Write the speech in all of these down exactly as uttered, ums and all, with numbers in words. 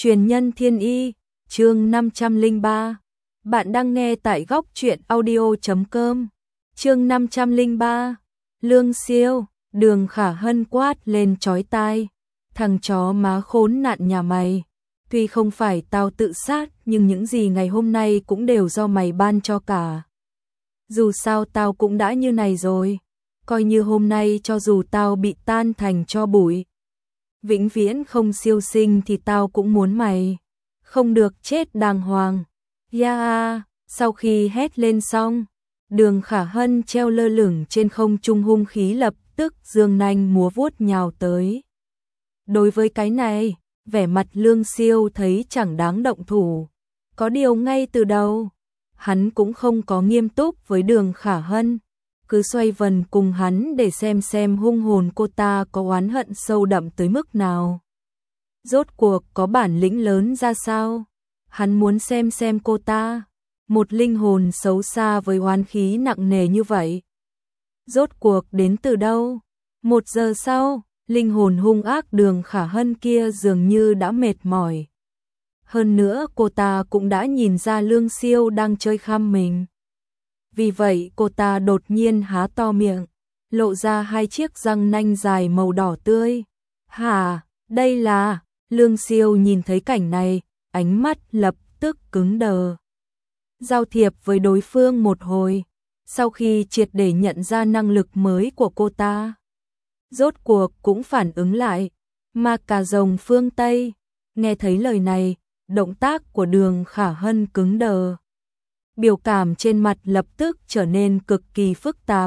Truyền nhân thiên y, chương năm trăm lẻ ba. Bạn đang nghe tại góc truyện audio chấm com. Chương năm trăm lẻ ba. Lương Siêu, Đường Khả Hân quát lên chói tai. Thằng chó má khốn nạn nhà mày. Tuy không phải tao tự sát, nhưng những gì ngày hôm nay cũng đều do mày ban cho cả. Dù sao tao cũng đã như này rồi. Coi như hôm nay cho dù tao bị tan thành tro bụi, vĩnh viễn không siêu sinh thì tao cũng muốn mày không được chết đàng hoàng. Ya, sau khi hét lên xong, Đường Khả Hân treo lơ lửng trên không trung hung khí lập tức giương nanh múa vuốt nhào tới. Đối với cái này, vẻ mặt Lương Siêu thấy chẳng đáng động thủ. Có điều ngay từ đầu, hắn cũng không có nghiêm túc với Đường Khả Hân, cứ xoay vần cùng hắn để xem xem hung hồn cô ta có oán hận sâu đậm tới mức nào. Rốt cuộc có bản lĩnh lớn ra sao? Hắn muốn xem xem cô ta, một linh hồn xấu xa với oán khí nặng nề như vậy, rốt cuộc đến từ đâu? Một giờ sau, linh hồn hung ác Đường Khả Hân kia dường như đã mệt mỏi. Hơn nữa cô ta cũng đã nhìn ra Lương Siêu đang chơi khăm mình. Vì vậy cô ta đột nhiên há to miệng, lộ ra hai chiếc răng nanh dài màu đỏ tươi. Hả, đây là... Lương Siêu nhìn thấy cảnh này, ánh mắt lập tức cứng đờ. Giao thiệp với đối phương một hồi, sau khi triệt để nhận ra năng lực mới của cô ta, rốt cuộc cũng phản ứng lại. Mà cả rồng phương Tây, nghe thấy lời này, động tác của Đường Khả Hân cứng đờ. Biểu cảm trên mặt lập tức trở nên cực kỳ phức tạp.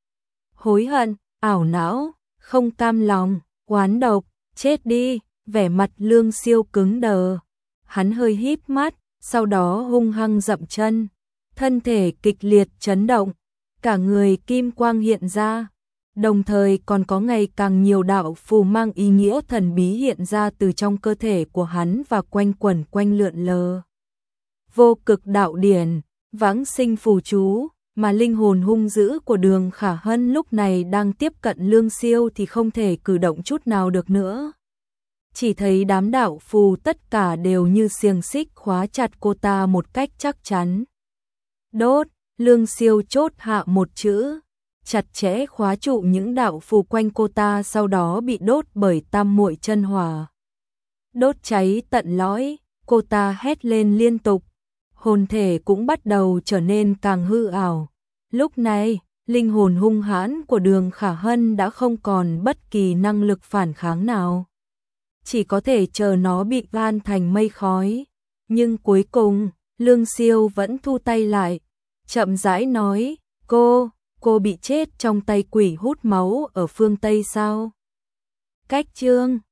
Hối hận, ảo não, không cam lòng, oán độc, chết đi. Vẻ mặt Lương Siêu cứng đờ. Hắn hơi híp mắt, sau đó hung hăng dậm chân. Thân thể kịch liệt chấn động, cả người kim quang hiện ra. Đồng thời còn có ngày càng nhiều đạo phù mang ý nghĩa thần bí hiện ra từ trong cơ thể của hắn và quanh quẩn quanh lượn lờ. Vô cực đạo điển, vãng sinh phù chú, mà linh hồn hung dữ của Đường Khả Hân lúc này đang tiếp cận Lương Siêu thì không thể cử động chút nào được nữa. Chỉ thấy đám đạo phù tất cả đều như xiềng xích khóa chặt cô ta một cách chắc chắn. Đốt, Lương Siêu chốt hạ một chữ, chặt chẽ khóa trụ những đạo phù quanh cô ta, sau đó bị đốt bởi tam muội chân hỏa. Đốt cháy tận lõi, cô ta hét lên liên tục, hồn thể cũng bắt đầu trở nên càng hư ảo. Lúc này, linh hồn hung hãn của Đường Khả Hân đã không còn bất kỳ năng lực phản kháng nào. Chỉ có thể chờ nó bị tan thành mây khói. Nhưng cuối cùng, Lương Siêu vẫn thu tay lại, chậm rãi nói, cô, cô bị chết trong tay quỷ hút máu ở phương Tây sao? Cách chương